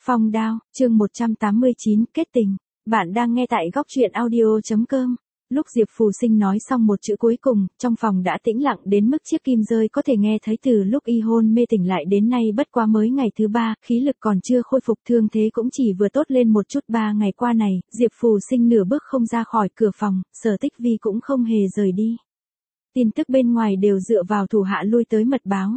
Phong đao, chương 189, kết tình. Bạn đang nghe tại góc truyện audio.com. Lúc Diệp Phù Sinh nói xong một chữ cuối cùng, trong phòng đã tĩnh lặng đến mức chiếc kim rơi có thể nghe thấy từ lúc y hôn mê tỉnh lại đến nay bất quá mới ngày thứ 3, khí lực còn chưa khôi phục, thương thế cũng chỉ vừa tốt lên một chút. 3 ngày qua này, Diệp Phù Sinh nửa bước không ra khỏi cửa phòng, Sở Tích Vi cũng không hề rời đi. Tin tức bên ngoài đều dựa vào thủ hạ lui tới mật báo.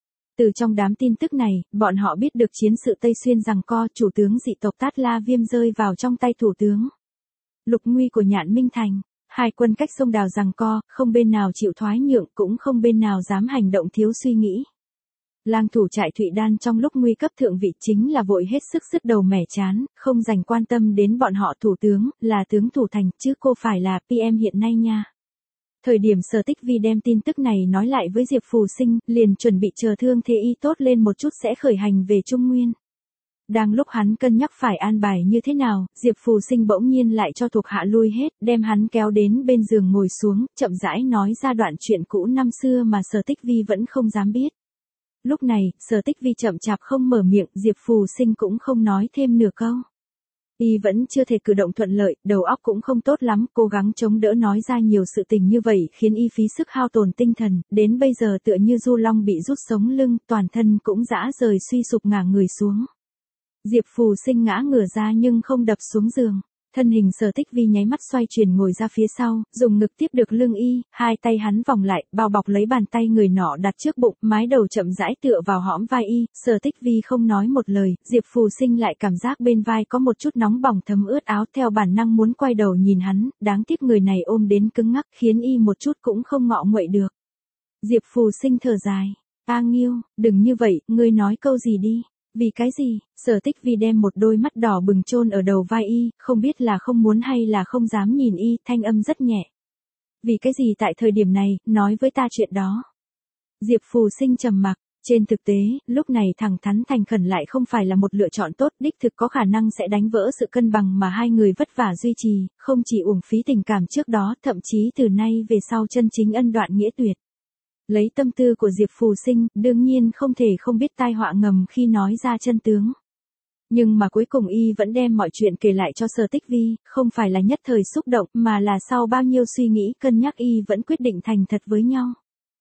Từ trong đám tin tức này, bọn họ biết được chiến sự Tây Xuyên giằng co, chủ tướng dị tộc Tát La Viêm rơi vào trong tay thủ tướng Lục Nguy của Nhạn Minh Thành. Hai quân cách sông Đào giằng co, không bên nào chịu thoái nhượng, cũng không bên nào dám hành động thiếu suy nghĩ. Lang thủ trại Thụy Đan trong lúc nguy cấp thượng vị chính là vội hết sức sứt đầu mẻ chán, không dành quan tâm đến bọn họ. Thủ tướng là tướng thủ thành, chứ cô phải là PM hiện nay nha. Thời điểm Sở Tích Vi đem tin tức này nói lại với Diệp Phù Sinh, liền chuẩn bị chờ thương thế y tốt lên một chút sẽ khởi hành về Trung Nguyên. Đang lúc hắn cân nhắc phải an bài như thế nào, Diệp Phù Sinh bỗng nhiên lại cho thuộc hạ lui hết, đem hắn kéo đến bên giường ngồi xuống, chậm rãi nói ra đoạn chuyện cũ năm xưa mà Sở Tích Vi vẫn không dám biết. Lúc này, Sở Tích Vi chậm chạp không mở miệng, Diệp Phù Sinh cũng không nói thêm nửa câu. Y vẫn chưa thể cử động thuận lợi, đầu óc cũng không tốt lắm, cố gắng chống đỡ nói ra nhiều sự tình như vậy khiến y phí sức hao tổn tinh thần, đến bây giờ tựa như du long bị rút sống lưng, toàn thân cũng rã rời suy sụp ngả người xuống. Diệp Phù Sinh ngã ngửa ra nhưng không đập xuống giường. Thân hình Sở Tích Vi nháy mắt xoay chuyển ngồi ra phía sau, dùng ngực tiếp được lưng y, hai tay hắn vòng lại, bao bọc lấy bàn tay người nọ đặt trước bụng, mái đầu chậm rãi tựa vào hõm vai y. Sở Tích Vi không nói một lời, Diệp Phù Sinh lại cảm giác bên vai có một chút nóng bỏng thấm ướt áo, theo bản năng muốn quay đầu nhìn hắn, đáng tiếc người này ôm đến cứng ngắc, khiến y một chút cũng không ngọ nguậy được. Diệp Phù Sinh thở dài, "A Nghiêu, đừng như vậy, ngươi nói câu gì đi." "Vì cái gì?" Sở Tích Vi đem một đôi mắt đỏ bừng chôn ở đầu vai y, không biết là không muốn hay là không dám nhìn y, thanh âm rất nhẹ. "Vì cái gì tại thời điểm này, nói với ta chuyện đó." Diệp Phù Sinh trầm mặc, trên thực tế, lúc này thẳng thắn thành khẩn lại không phải là một lựa chọn tốt, đích thực có khả năng sẽ đánh vỡ sự cân bằng mà hai người vất vả duy trì, không chỉ uổng phí tình cảm trước đó, thậm chí từ nay về sau chân chính ân đoạn nghĩa tuyệt. Lấy tâm tư của Diệp Phù Sinh, đương nhiên không thể không biết tai họa ngầm khi nói ra chân tướng. Nhưng mà cuối cùng y vẫn đem mọi chuyện kể lại cho Sở Tích Vi, không phải là nhất thời xúc động, mà là sau bao nhiêu suy nghĩ cân nhắc y vẫn quyết định thành thật với nhau.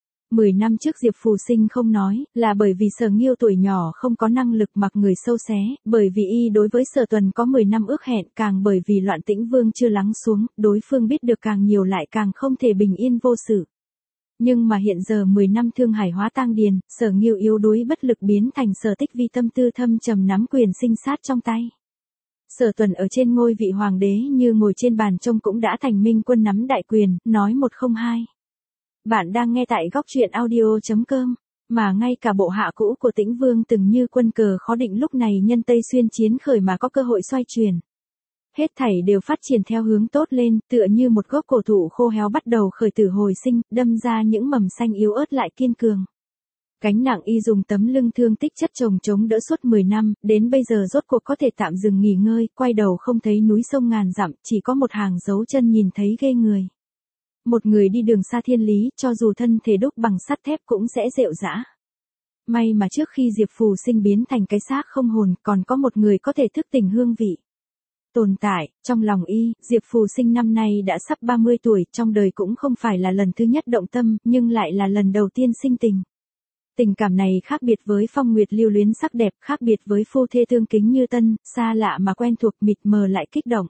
10 năm trước Diệp Phù Sinh không nói, là bởi vì Sở Nghiêu tuổi nhỏ không có năng lực mặc người sâu xé, bởi vì y đối với Sở Tuần có 10 năm ước hẹn, càng bởi vì Loạn Tĩnh Vương chưa lắng xuống, đối phương biết được càng nhiều lại càng không thể bình yên vô sự. Nhưng mà hiện giờ 10 năm thương hải hóa tang điền, Sở Nghiêu yếu đuối bất lực biến thành Sở Tích Vi tâm tư thâm trầm nắm quyền sinh sát trong tay. Sở Tuần ở trên ngôi vị hoàng đế như ngồi trên bàn trông cũng đã thành minh quân nắm đại quyền, nói một không hai. Bạn đang nghe tại góc truyện audio.com, mà ngay cả bộ hạ cũ của Tĩnh Vương từng như quân cờ khó định lúc này nhân Tây Xuyên chiến khởi mà có cơ hội xoay chuyển. Hết thảy đều phát triển theo hướng tốt lên, tựa như một gốc cổ thụ khô héo bắt đầu khởi tử hồi sinh, đâm ra những mầm xanh yếu ớt lại kiên cường. Gánh nặng y dùng tấm lưng thương tích chất chồng chống đỡ suốt 10 năm, đến bây giờ rốt cuộc có thể tạm dừng nghỉ ngơi, quay đầu không thấy núi sông ngàn dặm, chỉ có một hàng dấu chân nhìn thấy ghê người. Một người đi đường xa thiên lý, cho dù thân thể đúc bằng sắt thép cũng sẽ rệu rã. May mà trước khi Diệp Phù Sinh biến thành cái xác không hồn, còn có một người có thể thức tỉnh hương vị tồn tại. Trong lòng y, Diệp Phù Sinh năm nay đã sắp 30 tuổi, trong đời cũng không phải là lần thứ nhất động tâm, nhưng lại là lần đầu tiên sinh tình. Tình cảm này khác biệt với phong nguyệt lưu luyến sắc đẹp, khác biệt với phu thê tương kính như tân, xa lạ mà quen thuộc, mịt mờ lại kích động.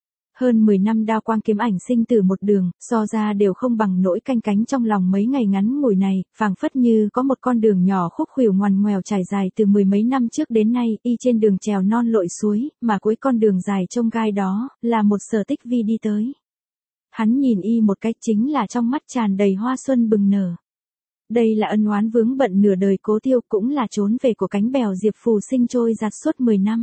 Hơn 10 năm đao quang kiếm ảnh sinh tử một đường, so ra đều không bằng nỗi canh cánh trong lòng mấy ngày ngắn ngủi này, phảng phất như có một con đường nhỏ khúc khuỷu ngoằn ngoèo trải dài từ 10 mấy năm trước đến nay, y trên đường trèo non lội suối, mà cuối con đường dài trông gai đó, là một Sở Tích Vi đi tới. Hắn nhìn y một cách chính là trong mắt tràn đầy hoa xuân bừng nở. Đây là ân oán vướng bận nửa đời cố tiêu, cũng là trốn về của cánh bèo Diệp Phù Sinh trôi giạt suốt 10 năm.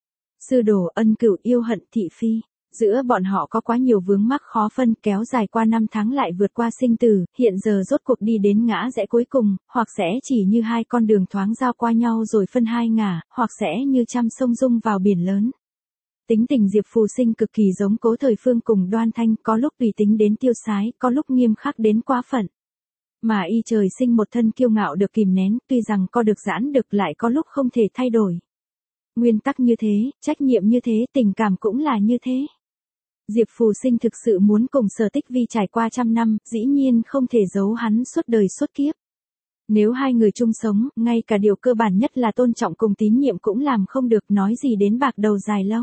Sư đồ ân cửu yêu hận thị phi. Giữa bọn họ có quá nhiều vướng mắc khó phân, kéo dài qua năm tháng lại vượt qua sinh tử, hiện giờ rốt cuộc đi đến ngã rẽ cuối cùng, hoặc sẽ chỉ như hai con đường thoáng giao qua nhau rồi phân hai ngả, hoặc sẽ như trăm sông dung vào biển lớn. Tính tình Diệp Phù Sinh cực kỳ giống Cố Thời Phương cùng Đoan Thanh, có lúc tùy tính đến tiêu sái, có lúc nghiêm khắc đến quá phận. Mà y trời sinh một thân kiêu ngạo được kìm nén, tuy rằng co được giãn được lại có lúc không thể thay đổi. Nguyên tắc như thế, trách nhiệm như thế, tình cảm cũng là như thế. Diệp Phù Sinh thực sự muốn cùng Sở Tích Vi trải qua trăm năm, dĩ nhiên không thể giấu hắn suốt đời suốt kiếp. Nếu hai người chung sống, ngay cả điều cơ bản nhất là tôn trọng cùng tín nhiệm cũng làm không được, nói gì đến bạc đầu dài lâu.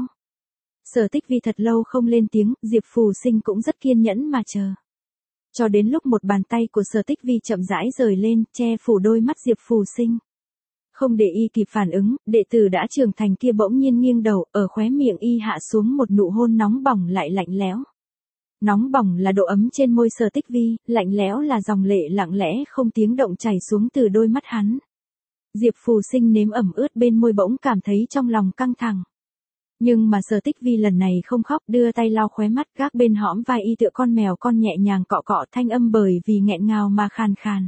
Sở Tích Vi thật lâu không lên tiếng, Diệp Phù Sinh cũng rất kiên nhẫn mà chờ. Cho đến lúc một bàn tay của Sở Tích Vi chậm rãi rời lên, che phủ đôi mắt Diệp Phù Sinh. Không để y kịp phản ứng, đệ tử đã trưởng thành kia bỗng nhiên nghiêng đầu, ở khóe miệng y hạ xuống một nụ hôn nóng bỏng lại lạnh lẽo. Nóng bỏng là độ ấm trên môi Sở Tích Vi, lạnh lẽo là dòng lệ lặng lẽ không tiếng động chảy xuống từ đôi mắt hắn. Diệp Phù Sinh nếm ẩm ướt bên môi bỗng cảm thấy trong lòng căng thẳng. Nhưng mà Sở Tích Vi lần này không khóc, đưa tay lau khóe mắt, gác bên hõm vai y tựa con mèo con nhẹ nhàng cọ cọ, thanh âm bởi vì nghẹn ngào mà khàn khàn.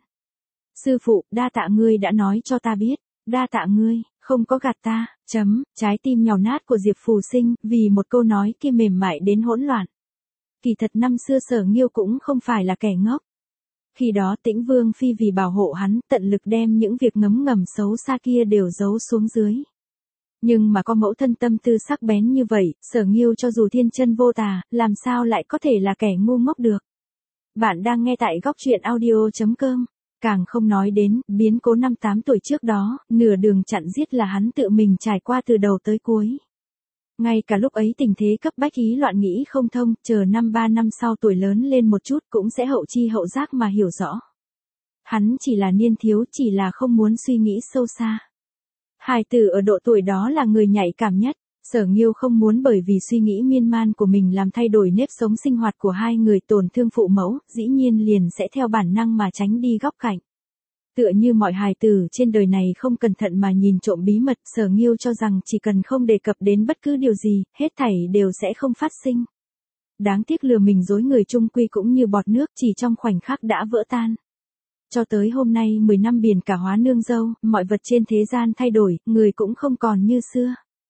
Sư phụ, đa tạ ngươi đã nói cho ta biết, đa tạ ngươi, không có gạt ta, trái tim nhào nát của Diệp Phù Sinh, vì một câu nói kia mềm mại đến hỗn loạn. Kỳ thật năm xưa Sở Nghiêu cũng không phải là kẻ ngốc. Khi đó Tĩnh Vương Phi vì bảo hộ hắn, tận lực đem những việc ngấm ngầm xấu xa kia đều giấu xuống dưới. Nhưng mà có mẫu thân tâm tư sắc bén như vậy, Sở Nghiêu cho dù thiên chân vô tà, làm sao lại có thể là kẻ ngu ngốc được. Bạn đang nghe tại góc truyện audio.com. Càng không nói đến, biến cố năm 8 tuổi trước đó, nửa đường chặn giết là hắn tự mình trải qua từ đầu tới cuối. Ngay cả lúc ấy tình thế cấp bách ý loạn nghĩ không thông, chờ 3 năm sau tuổi lớn lên một chút cũng sẽ hậu chi hậu giác mà hiểu rõ. Hắn chỉ là niên thiếu, chỉ là không muốn suy nghĩ sâu xa. Hài tử ở độ tuổi đó là người nhạy cảm nhất. Sở Nghiêu không muốn bởi vì suy nghĩ miên man của mình làm thay đổi nếp sống sinh hoạt của hai người, tổn thương phụ mẫu, dĩ nhiên liền sẽ theo bản năng mà tránh đi góc cạnh. Tựa như mọi hài tử trên đời này không cẩn thận mà nhìn trộm bí mật, Sở Nghiêu cho rằng chỉ cần không đề cập đến bất cứ điều gì, hết thảy đều sẽ không phát sinh. Đáng tiếc lừa mình dối người chung quy cũng như bọt nước, chỉ trong khoảnh khắc đã vỡ tan. Cho tới hôm nay 10 năm biển cả hóa nương dâu, mọi vật trên thế gian thay đổi, người cũng không còn như xưa.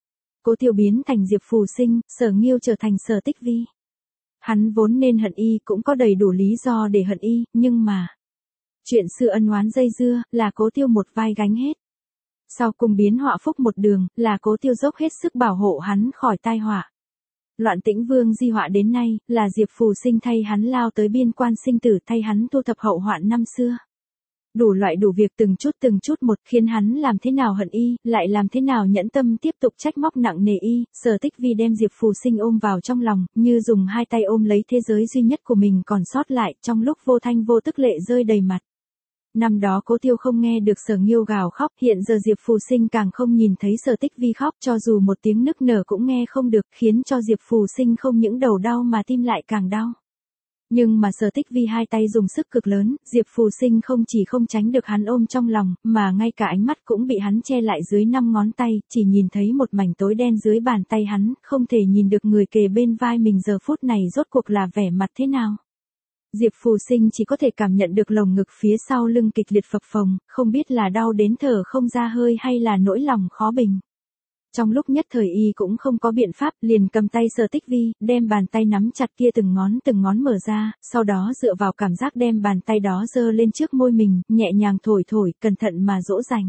Cố Tiêu biến thành Diệp Phù Sinh, Sở Nghiêu trở thành Sở Tích Vi. Hắn vốn nên hận y, cũng có đầy đủ lý do để hận y, nhưng mà chuyện xưa ân oán dây dưa, là Cố Tiêu một vai gánh hết. Sau cùng biến họa phúc một đường, là Cố Tiêu dốc hết sức bảo hộ hắn khỏi tai họa. Loạn Tĩnh Vương di họa đến nay, là Diệp Phù Sinh thay hắn lao tới biên quan sinh tử, thay hắn thu thập hậu hoạn năm xưa. Đủ loại đủ việc từng chút một, khiến hắn làm thế nào hận y, lại làm thế nào nhẫn tâm tiếp tục trách móc nặng nề y. Sở Tích Vi đem Diệp Phù Sinh ôm vào trong lòng, như dùng hai tay ôm lấy thế giới duy nhất của mình còn sót lại, trong lúc vô thanh vô tức lệ rơi đầy mặt. Năm đó Cố Tiêu không nghe được Sở Nghiêu gào khóc, hiện giờ Diệp Phù Sinh càng không nhìn thấy Sở Tích Vi khóc, cho dù một tiếng nức nở cũng nghe không được, khiến cho Diệp Phù Sinh không những đầu đau mà tim lại càng đau. Nhưng mà Sở Tích Vi hai tay dùng sức cực lớn, Diệp Phù Sinh không chỉ không tránh được hắn ôm trong lòng, mà ngay cả ánh mắt cũng bị hắn che lại dưới 5 ngón tay, chỉ nhìn thấy một mảnh tối đen dưới bàn tay hắn, không thể nhìn được người kề bên vai mình giờ phút này rốt cuộc là vẻ mặt thế nào. Diệp Phù Sinh chỉ có thể cảm nhận được lồng ngực phía sau lưng kịch liệt phập phồng, không biết là đau đến thở không ra hơi hay là nỗi lòng khó bình. Trong lúc nhất thời y cũng không có biện pháp, liền cầm tay Sở Tích Vi, đem bàn tay nắm chặt kia từng ngón mở ra, sau đó dựa vào cảm giác đem bàn tay đó giơ lên trước môi mình, nhẹ nhàng thổi, cẩn thận mà dỗ dành.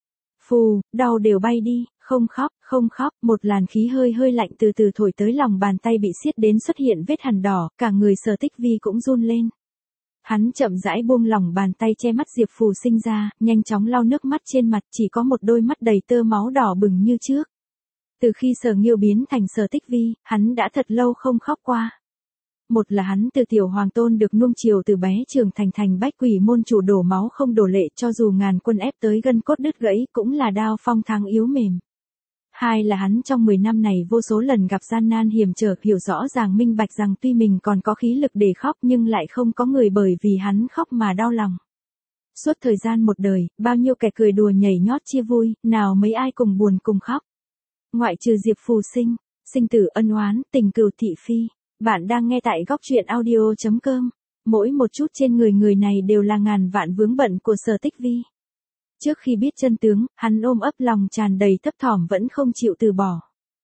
Phù, đau đều bay đi, không khóc, một làn khí hơi lạnh từ từ thổi tới lòng bàn tay bị siết đến xuất hiện vết hằn đỏ, cả người Sở Tích Vi cũng run lên. Hắn chậm rãi buông lỏng bàn tay che mắt Diệp Phù Sinh ra, nhanh chóng lau nước mắt trên mặt, chỉ có một đôi mắt đầy tơ máu đỏ bừng như trước. Từ khi Sở Nghiêu biến thành Sở Tích Vi, hắn đã thật lâu không khóc qua. Một là hắn từ tiểu hoàng tôn được nuông chiều từ bé trưởng thành bách quỷ môn chủ đổ máu không đổ lệ, cho dù ngàn quân ép tới gân cốt đứt gãy cũng là đao phong thang yếu mềm. Hai là hắn trong 10 năm này vô số lần gặp gian nan hiểm trở, hiểu rõ ràng minh bạch rằng tuy mình còn có khí lực để khóc nhưng lại không có người bởi vì hắn khóc mà đau lòng. Suốt thời gian một đời, bao nhiêu kẻ cười đùa nhảy nhót chia vui, nào mấy ai cùng buồn cùng khóc. Ngoại trừ Diệp Phù Sinh, sinh tử ân oán, tình cừu thị phi. Bạn đang nghe tại góc truyện audio.com. Mỗi một chút trên người này đều là ngàn vạn vướng bận của Sở Tích Vi. Trước khi biết chân tướng, hắn ôm ấp lòng tràn đầy thấp thỏm vẫn không chịu từ bỏ.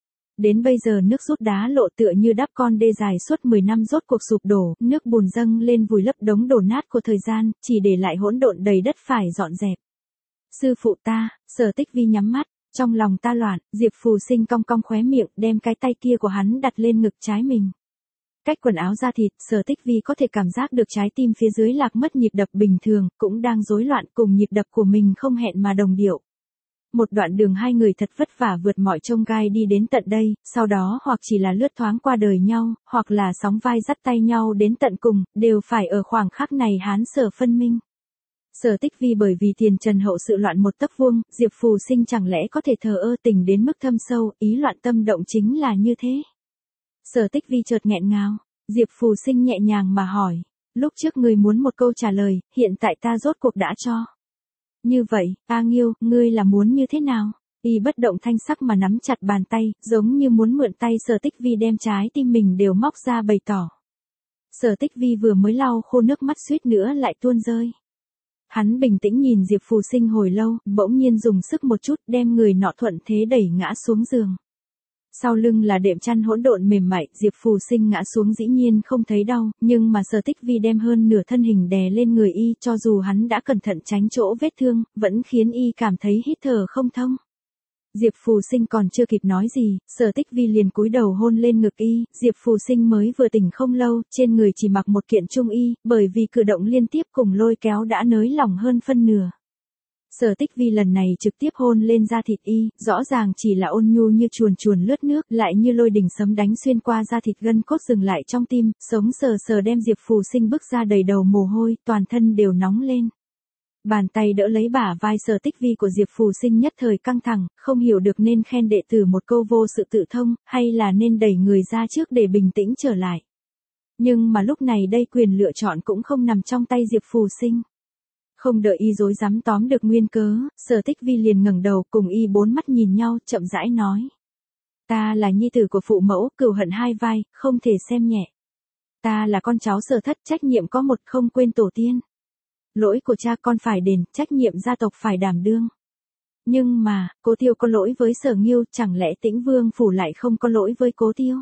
Đến bây giờ nước rút đá lộ tựa như đắp con đê dài suốt 10 năm rốt cuộc sụp đổ, nước bùn dâng lên vùi lấp đống đổ nát của thời gian, chỉ để lại hỗn độn đầy đất phải dọn dẹp. Sư phụ ta, Sở Tích Vi nhắm mắt, Trong lòng ta loạn, Diệp Phù Sinh cong cong khóe miệng, đem cái tay kia của hắn đặt lên ngực trái mình. Cách quần áo da thịt, Sở Tích Vi có thể cảm giác được trái tim phía dưới lạc mất nhịp đập bình thường, cũng đang rối loạn, cùng nhịp đập của mình không hẹn mà đồng điệu. Một đoạn đường hai người thật vất vả vượt mọi chông gai đi đến tận đây, sau đó hoặc chỉ là lướt thoáng qua đời nhau, hoặc là sóng vai dắt tay nhau đến tận cùng, đều phải ở khoảng khắc này Hán Sở phân minh. Sở Tích Vi bởi vì tiền trần hậu sự loạn một tấc vuông, Diệp Phù Sinh chẳng lẽ có thể thờ ơ tình đến mức thâm sâu, ý loạn tâm động chính là như thế. Sở Tích Vi chợt nghẹn ngào, Diệp Phù Sinh nhẹ nhàng mà hỏi, lúc trước ngươi muốn một câu trả lời, hiện tại ta rốt cuộc đã cho. Như vậy, A Nghiêu, ngươi là muốn như thế nào? Y bất động thanh sắc mà nắm chặt bàn tay, giống như muốn mượn tay Sở Tích Vi đem trái tim mình đều móc ra bày tỏ. Sở Tích Vi vừa mới lau khô nước mắt suýt nữa lại tuôn rơi. Hắn bình tĩnh nhìn Diệp Phù Sinh hồi lâu, bỗng nhiên dùng sức một chút đem người nọ thuận thế đẩy ngã xuống giường. Sau lưng là đệm chăn hỗn độn mềm mại, Diệp Phù Sinh ngã xuống dĩ nhiên không thấy đau, nhưng mà Sở Tích Vi đem hơn nửa thân hình đè lên người y, cho dù hắn đã cẩn thận tránh chỗ vết thương, vẫn khiến y cảm thấy hít thở không thông. Diệp Phù Sinh còn chưa kịp nói gì, Sở Tích Vi liền cúi đầu hôn lên ngực y, Diệp Phù Sinh mới vừa tỉnh không lâu, trên người chỉ mặc một kiện trung y, bởi vì cử động liên tiếp cùng lôi kéo đã nới lỏng hơn phân nửa. Sở Tích Vi lần này trực tiếp hôn lên da thịt y, rõ ràng chỉ là ôn nhu như chuồn chuồn lướt nước, lại như lôi đình sấm đánh xuyên qua da thịt gân cốt dừng lại trong tim, sống sờ sờ đem Diệp Phù Sinh bức ra đầy đầu mồ hôi, toàn thân đều nóng lên. Bàn tay đỡ lấy bả vai Sở Tích Vi của Diệp Phù Sinh nhất thời căng thẳng, không hiểu được nên khen đệ tử một câu vô sự tự thông, hay là nên đẩy người ra trước để bình tĩnh trở lại. Nhưng mà lúc này đây quyền lựa chọn cũng không nằm trong tay Diệp Phù Sinh. Không đợi y rối rắm tóm được nguyên cớ, Sở Tích Vi liền ngẩng đầu cùng y bốn mắt nhìn nhau, chậm rãi nói. Ta là nhi tử của phụ mẫu, cừu hận hai vai, không thể xem nhẹ. Ta là con cháu Sở Thất, trách nhiệm có một, không quên tổ tiên. Lỗi của cha con phải đền, trách nhiệm gia tộc phải đảm đương. Nhưng mà, Cố Tiêu có lỗi với Sở Nghiêu, chẳng lẽ Tĩnh Vương phủ lại không có lỗi với Cố Tiêu?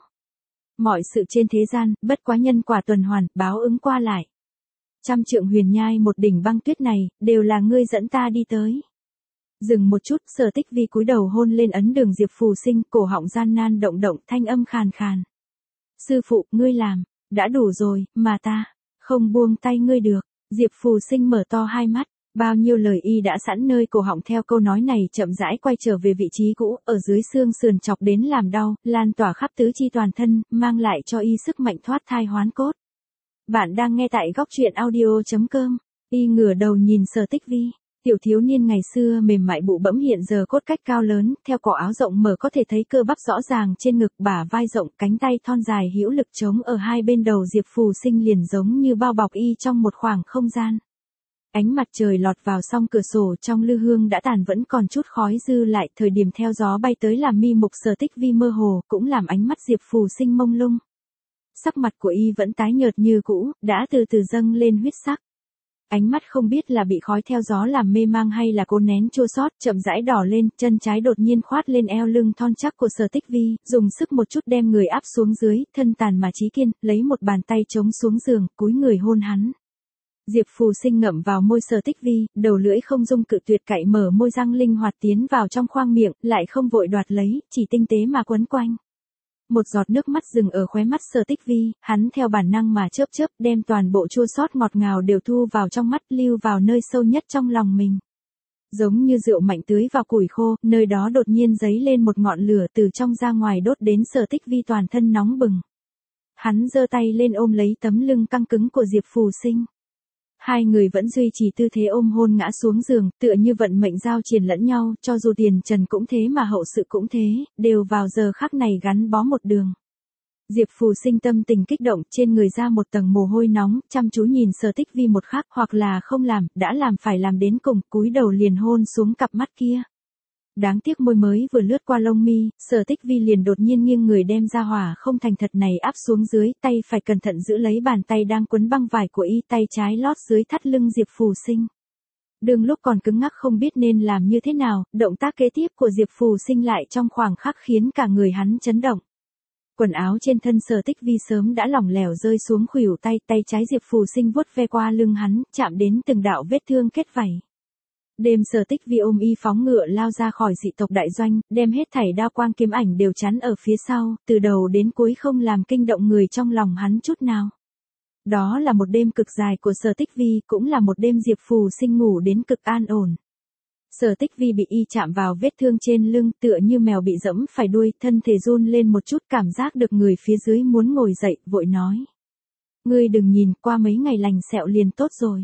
Mọi sự trên thế gian, bất quá nhân quả tuần hoàn, báo ứng qua lại. Trăm trượng huyền nhai một đỉnh băng tuyết này, đều là ngươi dẫn ta đi tới. Dừng một chút, Sở Tích Vi cúi đầu hôn lên ấn đường Diệp Phù Sinh, cổ họng gian nan động động, thanh âm khàn khàn. Sư phụ, ngươi làm, đã đủ rồi, mà ta, không buông tay ngươi được. Diệp Phù Sinh mở to hai mắt, bao nhiêu lời y đã sẵn nơi cổ họng theo câu nói này chậm rãi quay trở về vị trí cũ, ở dưới xương sườn chọc đến làm đau, lan tỏa khắp tứ chi toàn thân, mang lại cho y sức mạnh thoát thai hoán cốt. Bạn đang nghe tại góc truyện audio.com. Y ngửa đầu nhìn Sở Tích Vi, tiểu thiếu niên ngày xưa mềm mại bụ bẫm hiện giờ cốt cách cao lớn, theo cổ áo rộng mở có thể thấy cơ bắp rõ ràng trên ngực, bả vai rộng, cánh tay thon dài hữu lực chống ở hai bên đầu Diệp Phù Sinh liền giống như bao bọc y trong một khoảng không gian. Ánh mặt trời lọt vào song cửa sổ trong lư hương đã tàn vẫn còn chút khói dư lại, thời điểm theo gió bay tới làm mi mục Sở Tích Vi mơ hồ, cũng làm ánh mắt Diệp Phù Sinh mông lung. Sắc mặt của y vẫn tái nhợt như cũ, đã từ từ dâng lên huyết sắc. Ánh mắt không biết là bị khói theo gió làm mê mang hay là cố nén chua xót, chậm rãi đỏ lên, chân trái đột nhiên khoát lên eo lưng thon chắc của Sở Tích Vi, dùng sức một chút đem người áp xuống dưới, thân tàn mà chí kiên, lấy một bàn tay chống xuống giường, cúi người hôn hắn. Diệp Phù Sinh ngậm vào môi Sở Tích Vi, đầu lưỡi không dung cự tuyệt cạy mở môi răng linh hoạt tiến vào trong khoang miệng, lại không vội đoạt lấy, chỉ tinh tế mà quấn quanh. Một giọt nước mắt dừng ở khóe mắt Sở Tích Vi, hắn theo bản năng mà chớp chớp, đem toàn bộ chua xót ngọt ngào đều thu vào trong mắt, lưu vào nơi sâu nhất trong lòng mình. Giống như rượu mạnh tưới vào củi khô, nơi đó đột nhiên giấy lên một ngọn lửa từ trong ra ngoài đốt đến Sở Tích Vi toàn thân nóng bừng. Hắn giơ tay lên ôm lấy tấm lưng căng cứng của Diệp Phù Sinh. Hai người vẫn duy trì tư thế ôm hôn ngã xuống giường, tựa như vận mệnh giao triền lẫn nhau, cho dù tiền trần cũng thế mà hậu sự cũng thế, đều vào giờ khắc này gắn bó một đường. Diệp Phù Sinh tâm tình kích động, trên người ra một tầng mồ hôi nóng, chăm chú nhìn Sở Tích Vi một khắc, hoặc là không làm, đã làm phải làm đến cùng, cúi đầu liền hôn xuống cặp mắt kia. Đáng tiếc môi mới vừa lướt qua lông mi, Sở Tích Vi liền đột nhiên nghiêng người đem ra hỏa không thành thật này áp xuống dưới, tay phải cẩn thận giữ lấy bàn tay đang quấn băng vải của y, tay trái lót dưới thắt lưng Diệp Phù Sinh. Đương lúc còn cứng ngắc không biết nên làm như thế nào, động tác kế tiếp của Diệp Phù Sinh lại trong khoảng khắc khiến cả người hắn chấn động. Quần áo trên thân Sở Tích Vi sớm đã lỏng lẻo rơi xuống khuỷu tay, tay trái Diệp Phù Sinh vuốt ve qua lưng hắn, chạm đến từng đạo vết thương kết vảy. Đêm Sở Tích Vi ôm y phóng ngựa lao ra khỏi dị tộc đại doanh, đem hết thảy đao quang kiếm ảnh đều chắn ở phía sau, từ đầu đến cuối không làm kinh động người trong lòng hắn chút nào. Đó là một đêm cực dài của Sở Tích Vi, cũng là một đêm Diệp Phù Sinh ngủ đến cực an ổn. Sở Tích Vi bị y chạm vào vết thương trên lưng, tựa như mèo bị giẫm phải đuôi, thân thể run lên một chút, cảm giác được người phía dưới muốn ngồi dậy, vội nói. Ngươi đừng nhìn, qua mấy ngày lành sẹo liền tốt rồi.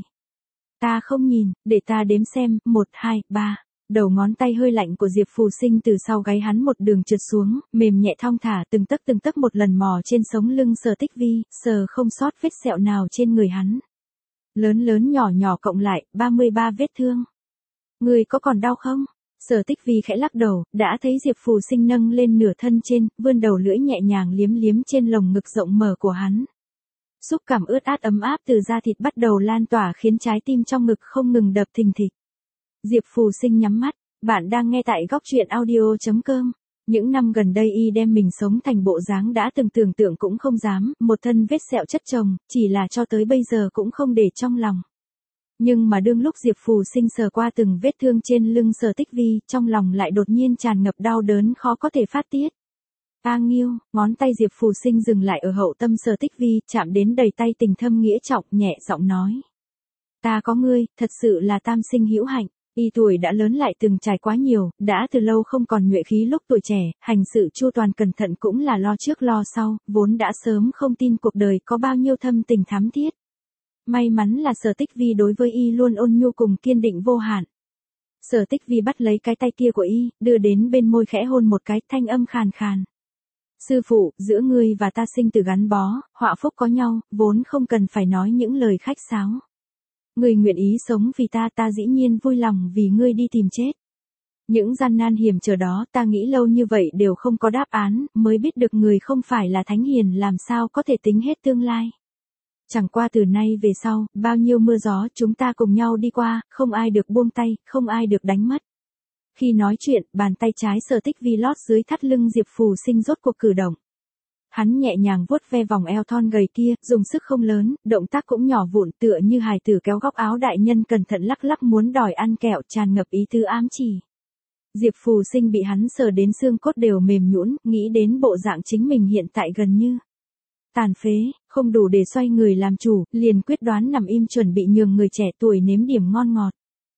Ta không nhìn, để ta đếm xem, 1, 2, 3. Đầu ngón tay hơi lạnh của Diệp Phù Sinh từ sau gáy hắn một đường trượt xuống, mềm nhẹ thong thả từng tấc một lần mò trên sống lưng Sở Tích Vi, sờ không sót vết sẹo nào trên người hắn. Lớn lớn nhỏ nhỏ cộng lại, 33 vết thương. Người có còn đau không? Sở Tích Vi khẽ lắc đầu, đã thấy Diệp Phù Sinh nâng lên nửa thân trên, vươn đầu lưỡi nhẹ nhàng liếm liếm trên lồng ngực rộng mở của hắn. Xúc cảm ướt át ấm áp từ da thịt bắt đầu lan tỏa khiến trái tim trong ngực không ngừng đập thình thịch. Diệp Phù Sinh nhắm mắt, bạn đang nghe tại góc truyện audio.com. Những năm gần đây y đem mình sống thành bộ dáng đã từng tưởng tượng cũng không dám, một thân vết sẹo chất chồng, chỉ là cho tới bây giờ cũng không để trong lòng. Nhưng mà đương lúc Diệp Phù Sinh sờ qua từng vết thương trên lưng Sở Tích Vi, trong lòng lại đột nhiên tràn ngập đau đớn khó có thể phát tiết. A Nghiêu, ngón tay Diệp Phù Sinh dừng lại ở hậu tâm Sở Tích Vi, chạm đến đầy tay tình thâm nghĩa trọng, nhẹ giọng nói. Ta có ngươi, thật sự là tam sinh hữu hạnh. Y tuổi đã lớn lại từng trải quá nhiều, đã từ lâu không còn nhuệ khí lúc tuổi trẻ, hành sự chu toàn cẩn thận cũng là lo trước lo sau, vốn đã sớm không tin cuộc đời có bao nhiêu thâm tình thắm thiết. May mắn là Sở Tích Vi đối với y luôn ôn nhu cùng kiên định vô hạn. Sở Tích Vi bắt lấy cái tay kia của y, đưa đến bên môi khẽ hôn một cái, thanh âm khàn khàn. Sư phụ, giữa ngươi và ta sinh tử gắn bó, họa phúc có nhau, vốn không cần phải nói những lời khách sáo. Ngươi nguyện ý sống vì ta, ta dĩ nhiên vui lòng vì ngươi đi tìm chết. Những gian nan hiểm trở đó ta nghĩ lâu như vậy đều không có đáp án, mới biết được người không phải là thánh hiền làm sao có thể tính hết tương lai. Chẳng qua từ nay về sau, bao nhiêu mưa gió chúng ta cùng nhau đi qua, không ai được buông tay, không ai được đánh mất. Khi nói chuyện, bàn tay trái Sở Tích Vi lót dưới thắt lưng Diệp Phù Sinh rốt cuộc cử động. Hắn nhẹ nhàng vuốt ve vòng eo thon gầy kia, dùng sức không lớn, động tác cũng nhỏ vụn tựa như hài tử kéo góc áo đại nhân cẩn thận lắc lắc muốn đòi ăn kẹo, tràn ngập ý tứ ám chỉ. Diệp Phù Sinh bị hắn sờ đến xương cốt đều mềm nhũn, nghĩ đến bộ dạng chính mình hiện tại gần như tàn phế, không đủ để xoay người làm chủ, liền quyết đoán nằm im chuẩn bị nhường người trẻ tuổi nếm điểm ngon ngọt.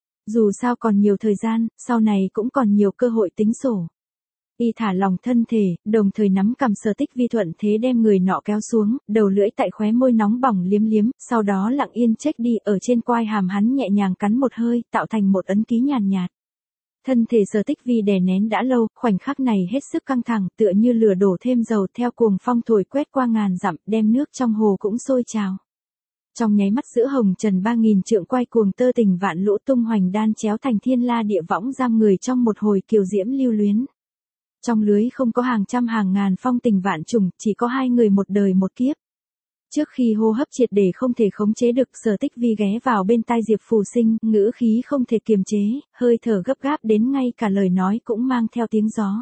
Dù sao còn nhiều thời gian, sau này cũng còn nhiều cơ hội tính sổ. Y thả lòng thân thể, đồng thời nắm cầm Sở Tích Vi thuận thế đem người nọ kéo xuống, đầu lưỡi tại khóe môi nóng bỏng liếm liếm, sau đó lặng yên chếch đi, ở trên quai hàm hắn nhẹ nhàng cắn một hơi, tạo thành một ấn ký nhàn nhạt. Thân thể Sở Tích Vi đè nén đã lâu, khoảnh khắc này hết sức căng thẳng, tựa như lửa đổ thêm dầu theo cuồng phong thổi quét qua ngàn dặm, đem nước trong hồ cũng sôi trào. Trong nháy mắt giữa hồng trần 3000 trượng quay cuồng tơ tình vạn lũ tung hoành đan chéo thành thiên la địa võng giam người trong một hồi kiều diễm lưu luyến. Trong lưới không có hàng trăm hàng ngàn phong tình vạn trùng, chỉ có hai người một đời một kiếp. Trước khi hô hấp triệt để không thể khống chế được, Sở Tích Vi ghé vào bên tai Diệp Phù Sinh, ngữ khí không thể kiềm chế, hơi thở gấp gáp đến ngay cả lời nói cũng mang theo tiếng gió.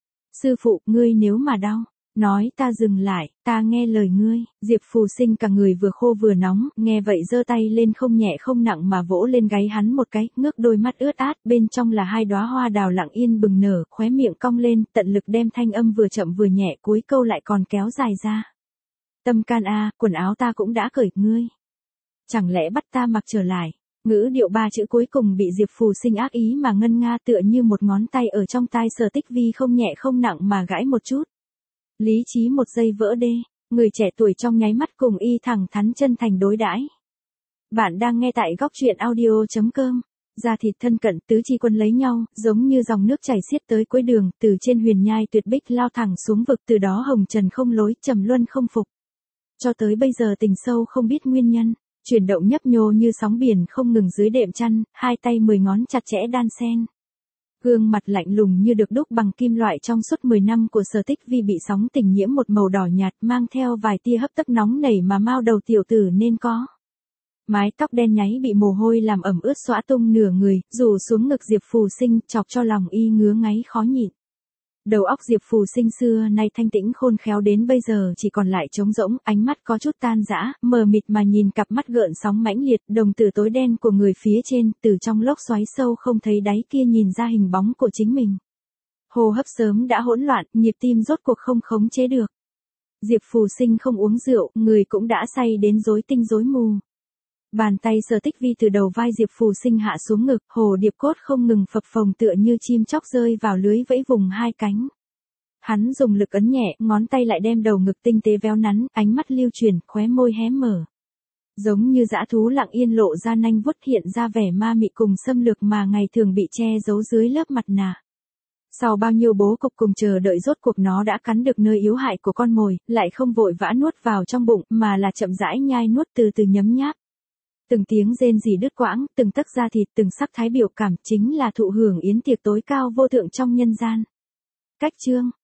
Sư phụ, ngươi nếu mà đau, nói ta dừng lại, ta nghe lời ngươi. Diệp Phù Sinh cả người vừa khô vừa nóng, nghe vậy giơ tay lên không nhẹ không nặng mà vỗ lên gáy hắn một cái, ngước đôi mắt ướt át, bên trong là hai đóa hoa đào lặng yên bừng nở, khóe miệng cong lên, tận lực đem thanh âm vừa chậm vừa nhẹ, cuối câu lại còn kéo dài ra. Tâm can a, quần áo ta cũng đã cởi, ngươi chẳng lẽ bắt ta mặc trở lại? Ngữ điệu ba chữ cuối cùng bị Diệp Phù Sinh ác ý mà ngân nga, tựa như một ngón tay ở trong tai Sở Tích Vi không nhẹ không nặng mà gãi một chút. Lý trí một giây vỡ đê, người trẻ tuổi trong nháy mắt cùng y thẳng thắn chân thành đối đãi. Bạn đang nghe tại góc truyện audio.com. Da thịt thân cận, tứ chi quân lấy nhau, giống như dòng nước chảy xiết tới cuối đường, từ trên huyền nhai tuyệt bích lao thẳng xuống vực, từ đó hồng trần không lối, trầm luân không phục. Cho tới bây giờ tình sâu không biết nguyên nhân, chuyển động nhấp nhô như sóng biển không ngừng dưới đệm chăn, hai tay 10 ngón chặt chẽ đan xen. Gương mặt lạnh lùng như được đúc bằng kim loại trong suốt 10 năm của Sở Tích Vi bị sóng tình nhiễm một màu đỏ nhạt, mang theo vài tia hấp tấp nóng nảy mà mao đầu tiểu tử nên có. Mái tóc đen nháy bị mồ hôi làm ẩm ướt xõa tung nửa người, rủ xuống ngực Diệp Phù Sinh, chọc cho lòng y ngứa ngáy khó nhịn. Đầu óc Diệp Phù Sinh xưa nay thanh tĩnh khôn khéo đến bây giờ chỉ còn lại trống rỗng, ánh mắt có chút tan rã, mờ mịt mà nhìn cặp mắt gợn sóng mãnh liệt, đồng tử tối đen của người phía trên, từ trong lốc xoáy sâu không thấy đáy kia nhìn ra hình bóng của chính mình. Hô hấp sớm đã hỗn loạn, nhịp tim rốt cuộc không khống chế được. Diệp Phù Sinh không uống rượu, người cũng đã say đến rối tinh rối mù. Bàn tay Sở Tích Vi từ đầu vai Diệp Phù Sinh hạ xuống ngực, hồ điệp cốt không ngừng phập phồng tựa như chim chóc rơi vào lưới vẫy vùng hai cánh. Hắn dùng lực ấn nhẹ, ngón tay lại đem đầu ngực tinh tế véo nắn, ánh mắt lưu chuyển, khóe môi hé mở. Giống như dã thú lặng yên lộ ra nanh vuốt hiện ra vẻ ma mị cùng xâm lược mà ngày thường bị che giấu dưới lớp mặt nạ. Sau bao nhiêu bố cục cùng chờ đợi rốt cuộc nó đã cắn được nơi yếu hại của con mồi, lại không vội vã nuốt vào trong bụng, mà là chậm rãi nhai nuốt từ từ nhấm nháp. Từng tiếng rên rỉ đứt quãng, từng tấc da thịt, từng sắc thái biểu cảm chính là thụ hưởng yến tiệc tối cao vô thượng trong nhân gian. Cách chương